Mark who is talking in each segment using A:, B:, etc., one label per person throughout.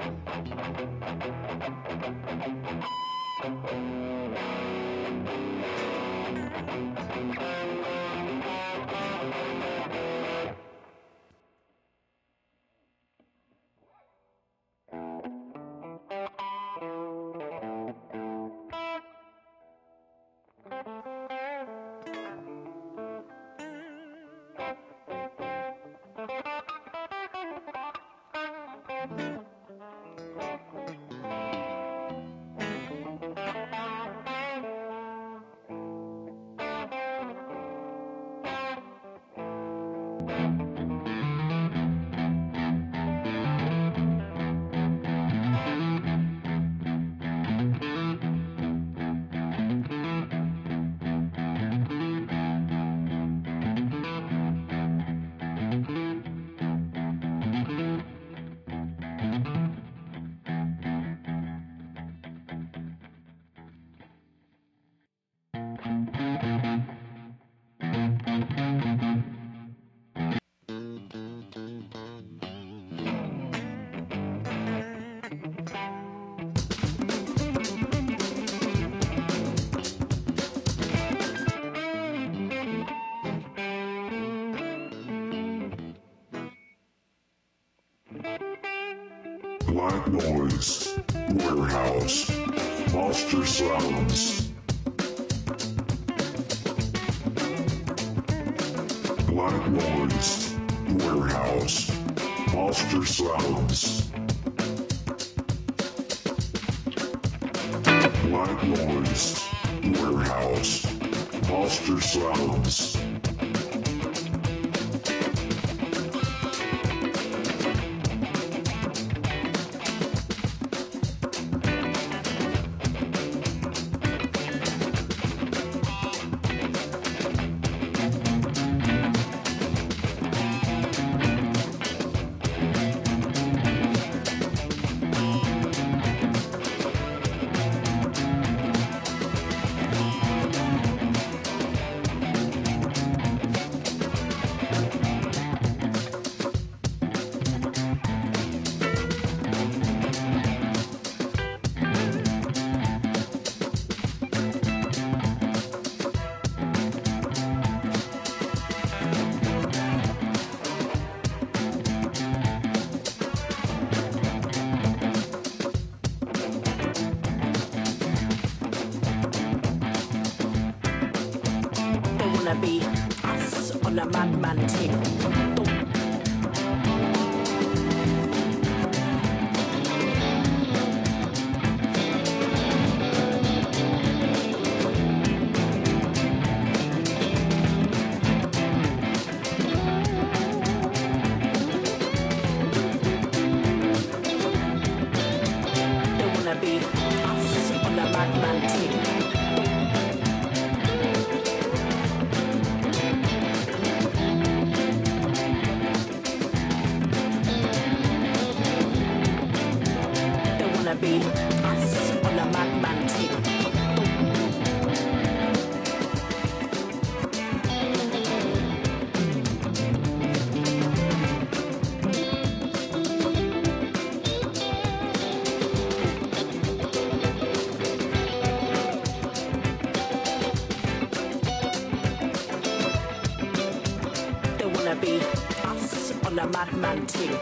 A: Black Noise, Warehouse, Monster Sounds. Black Noise, Warehouse, Monster Sounds. Black Noise, Warehouse, Monster Sounds.
B: Be us on a madman thing. They wanna be us on a madman thing. Be us on a madman thing. They wanna be us on a madman thing.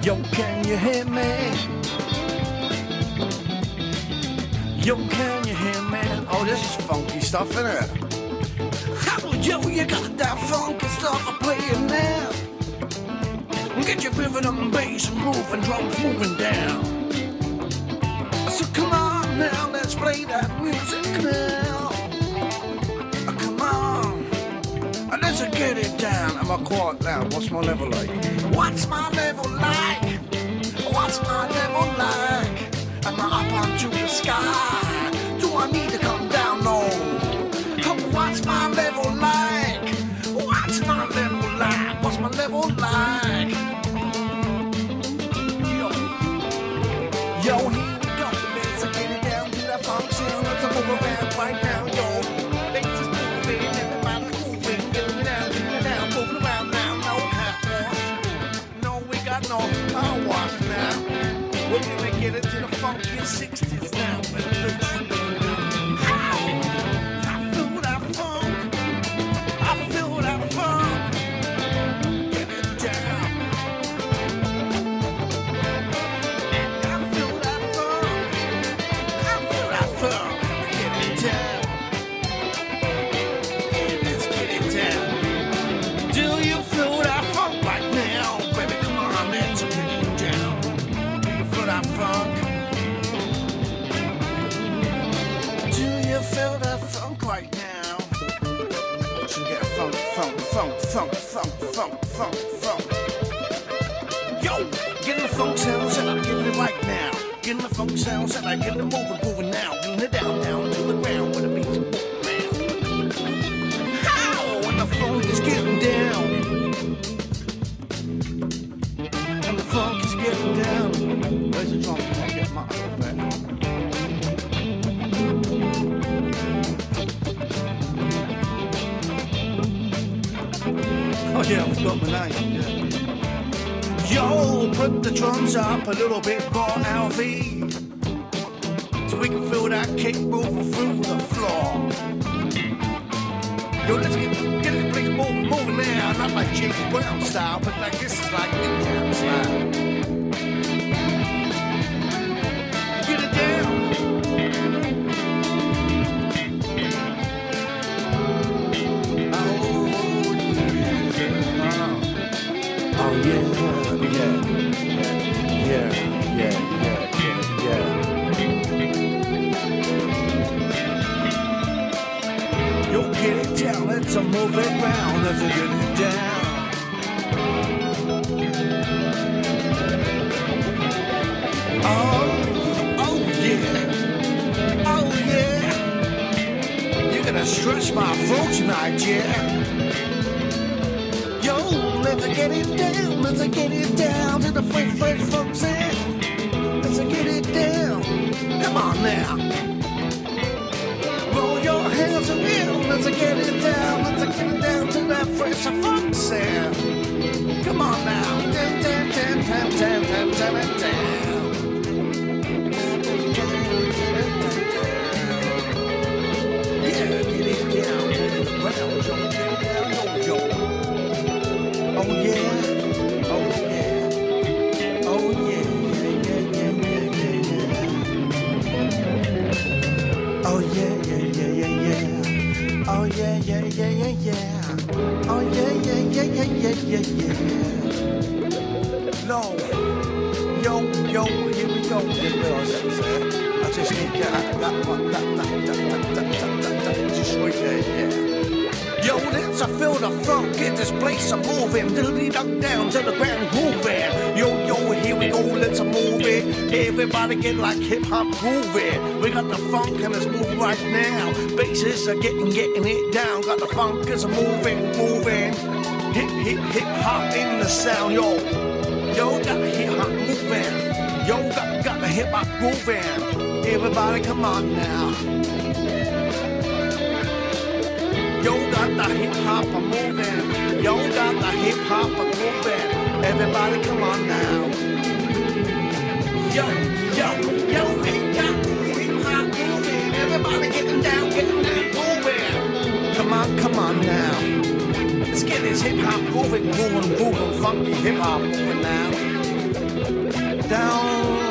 C: Yo, can you hear me? Yo, can you hear me? Oh, this is funky stuff, isn't it? Oh, yo, you got that funky stuff I'm playing now. Get your rhythm and bass and groove and drums moving down. So come on now, let's play that music now. Come on, let's get it down. Am I quite loud? What's my level like? What's my level like? What's my level like? Am I up onto the sky? Do I need to come down? No. What's my level like? What's my level like? What's my level like? Yo, here we go. Let's get it down to that funk sound. Let's move around right now, yo. Bass is moving, everybody's moving. Getting it down, moving around now. No cat wash. No, we got no car wash now. We're gonna get it to the funky 60s now. Funk. Yo, getting the funk sound set up, getting it right now. Getting the funk sound set up, getting it moving now. Getting it down to the ground with the beat moving now. How? When the funk is getting down. And the funk is getting down. Where's the drum? I'll get my over there. Oh yeah, I forgot my name. Yeah. Yo, put the drums up a little bit more, LV, so we can feel that kick moving through the floor. Yo, let's get this place moving now, not like James Brown style, but like this is like Nick Jam style. Get it down. Oh yeah. Yo, get it down, let's move it round, let's get it down. Oh yeah. You're gonna stretch my throat tonight, yeah. Yo, let's get it down to the fresh funk sound. Let's get it down. Come on now. Roll your hands around. Let's get it down to that fresh funk sound. Come on now. Down. Yeah, get it down. Yo. Oh yeah. No. Yo, here we go. Didn't realize that was there. I just need to get that just right there, yeah. Yo, let's feel the funk, get this place moving, dilly duck down to the ground grooving. Yo, here we go, let's move it. Everybody get like hip hop grooving. We got the funk and it's moving right now. Basses are getting it down. Got the funk is moving. Hip hop in the sound, yo, got the hip hop moving. Yo, got the hip hop grooving. Everybody, come on now. Yo, got the hip hop moving. Yo, got the hip hop moving. Everybody, come on now. Yo, we got the hip hop moving. Everybody getting down, moving. Come on now. Let's get this hip hop moving, funky hip hop moving now. down,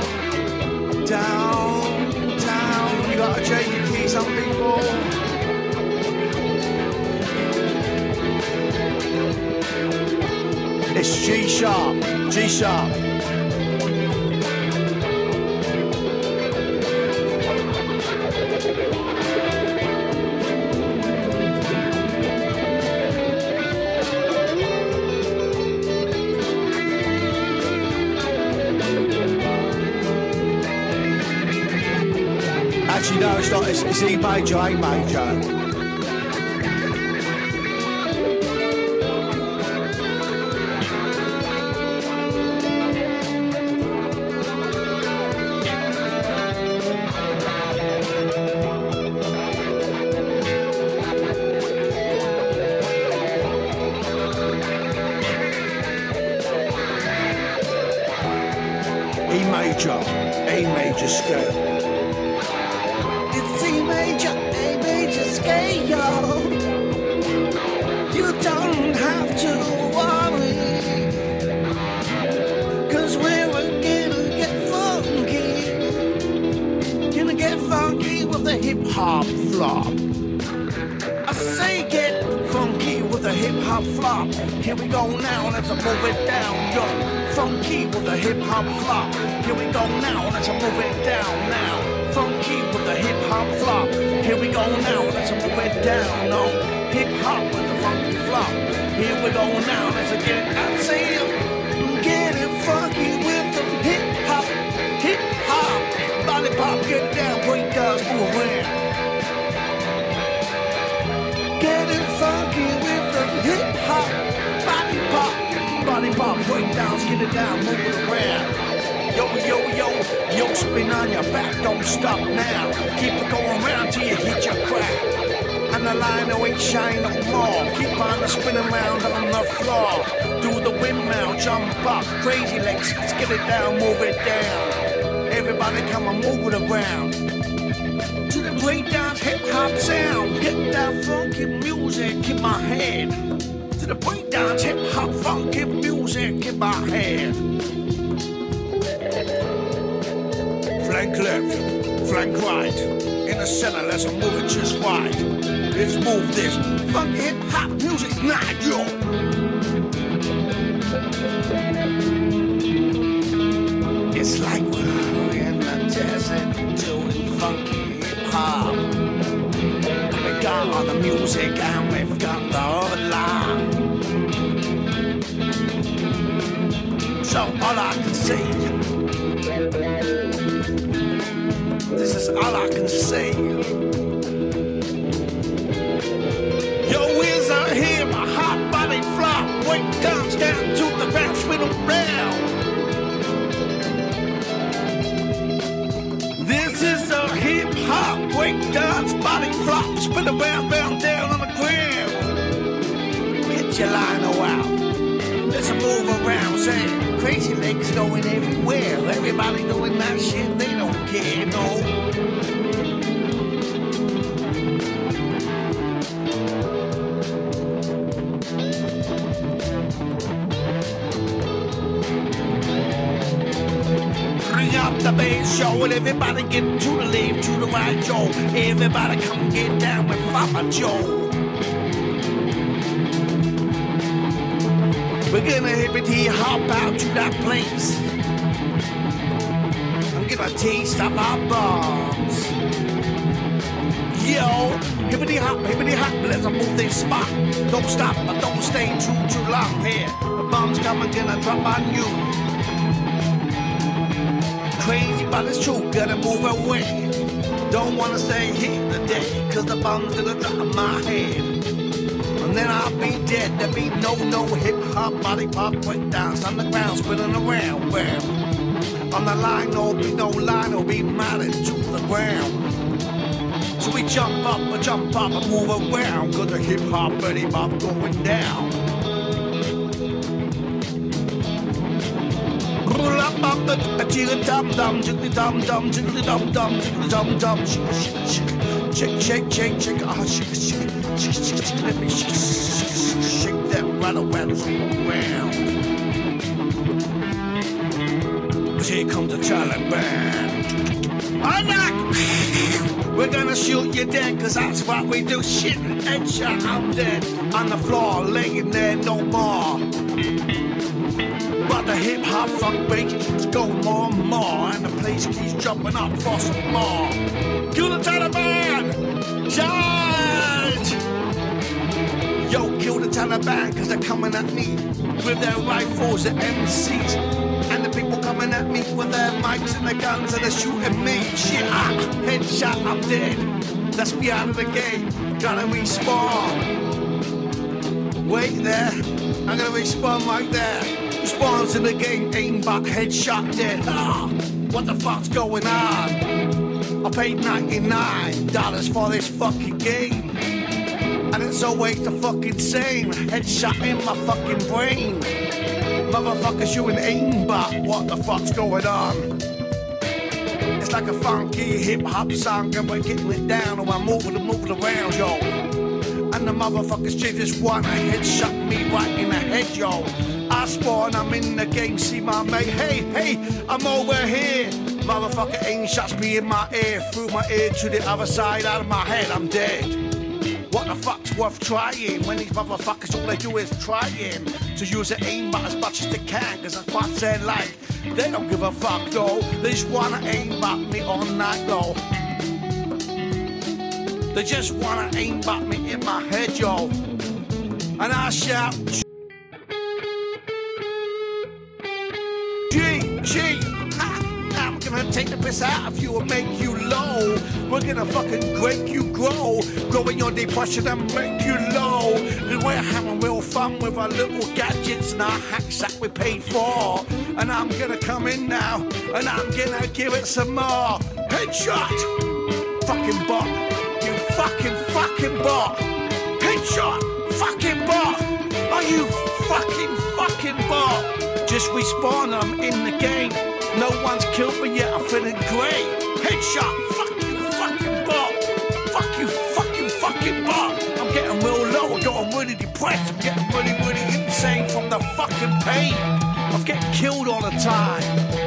C: down, down. You gotta change your key, some people. It's G sharp, G sharp. Actually, no, it's not. It's E major, A major. A major scale. It's A major scale. You don't have to worry, 'cause we're gonna get funky. Gonna get funky with a hip hop flop. I say get funky with a hip hop flop. Here we go now, let's move it down, yo. Funky with a hip hop flop. Here we go now, let's move it down now. Funky with a hip hop flop. Here we go now, let's move it down. No, hip hop with a funky flop. Here we go now, let's get it. I say get it funky with the hip hop, body pop, get down, break down, move around. Get it funky with the hip hop, body pop, break down, get it down, move it around. Yo, yo, yo, yo, spin on your back, don't stop now. Keep it going round till you hit your crack. And the line ain't shine no more. Keep on spinning round on the floor. Do the windmill, jump up, crazy legs, let's get it down, move it down. Everybody come and move it around. To the breakdowns, hip hop sound. Get that funky music in my head. To the breakdowns, hip hop funky music in my head. Flank left, flank right. In the center, let's move it just right. Let's move this funky hip hop music night, yo. It's like we're in the desert doing funky hip hop. We got all the music and we've got the other line. So all I can say, this is all I can say. Yo, wheels are here, my hot body flop. Weight comes down to the ground, spin around. This is a hip hop break dance, body flop, spin around, round, down on the ground. Get your lino out. Let's move around, say crazy legs going everywhere. Everybody doing that shit, they don't care, no. Bring up the bass, yo, and everybody get to the left, to the right, yo. Everybody come get down with Papa Joe. We're gonna hippity hop out to that place and get a taste of our bombs. Yo, hippity hop, let's move this spot. Don't stop, but don't stay too long here. The bombs coming, gonna drop on you. Crazy, but it's true, gotta move away. Don't wanna stay here today, 'cause the bomb's gonna drop on my head. And then I'll be dead. There be no hip hop, body pop, breakdowns on the ground, spinning around. Well, on the line, no line, will be mounted to the ground. So we jump up and move around, 'cause the hip hop, body pop going down. Roll up, jiggle dum dum, jiggly dum dum, jiggly dum dum, jiggly dum dum, shake, ah, shake. Let me shake that right around. here comes the Taliban. We're gonna shoot you dead, cause that's what we do. Shit, headshot, I'm dead. On the floor, laying there no more. But the hip-hop funk beat keeps going more and more, and the place keeps jumping up for some more. Kill the Taliban! Charge! Yo, kill the Taliban, cause they're coming at me with their rifles and MCs. And the people coming at me with their mics and their guns, and they're shooting me. Shit, headshot, I'm dead. Let's be out of the game. Gotta respawn. Wait there. I'm gonna respawn right there. Spawns in the game, aimbot, headshot, dead. What the fuck's going on? I paid $99 for this fucking game, and it's always the fucking same. Headshot in my fucking brain. Motherfuckers, you an aimbot. What the fuck's going on? It's like a funky hip-hop song, and we're getting it down, and I'm moving around, yo. And the motherfuckers, they just wanna headshot me right in the head, yo. I spawn, I'm in the game, see my mate. Hey, I'm over here. Motherfucker aim shots me in my ear, through my ear to the other side, out of my head, I'm dead. What the fuck's worth trying when these motherfuckers, all they do is trying to use the aimbot as much as they can, cause that's what they're like. They don't give a fuck though, they just wanna aimbot me all night though. They just wanna aimbot me in my head, yo. And I shout, G, I'm gonna take the piss out of you and make you low. We're gonna fucking break you grow in your depression and make you low. And we're having real fun with our little gadgets and our hacks that we paid for. And I'm gonna come in now, and I'm gonna give it some more. Headshot! Fucking bot. You fucking bot. Headshot! Fucking bot! Are you fucking bot? Just respawn, I'm in the game. No one's killed me yet, I'm feeling great. Headshot, fuck you fucking bot. Fuck you fucking bot. I'm getting real low, I'm really depressed. I'm getting really insane from the fucking pain of getting killed all the time.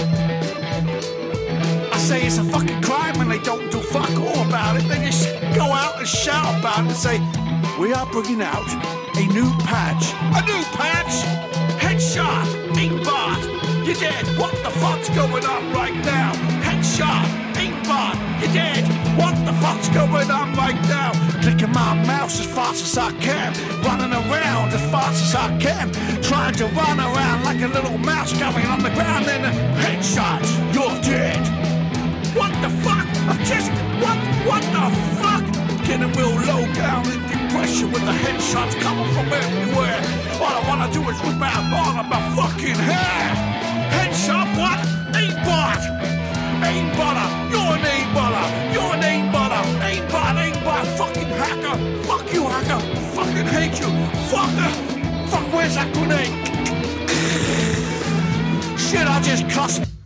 C: I say it's a fucking crime and they don't do fuck all about it. They just go out and shout about it and say, we are bringing out a new patch. A new patch? Headshot, aimbot, you're dead. What the fuck's going on right now? Headshot, aimbot, you're dead. What the fuck's going on right now? Clicking my mouse as fast as I can, running around as fast as I can, trying to run around like a little mouse going on the ground. Then headshot, you're dead. What the fuck? What the fuck? Getting real low down in depression with the headshots coming from everywhere. All I wanna do is rip out all of my fucking hair. Headshot, what? Aimbot! Aimbotter! You're an aimbotter! You're an aimbotter! Aimbot! Fucking hacker! Fuck you, hacker! Fucking hate you! Fucker! Fuck, where's that grenade? Shit, I just cussed.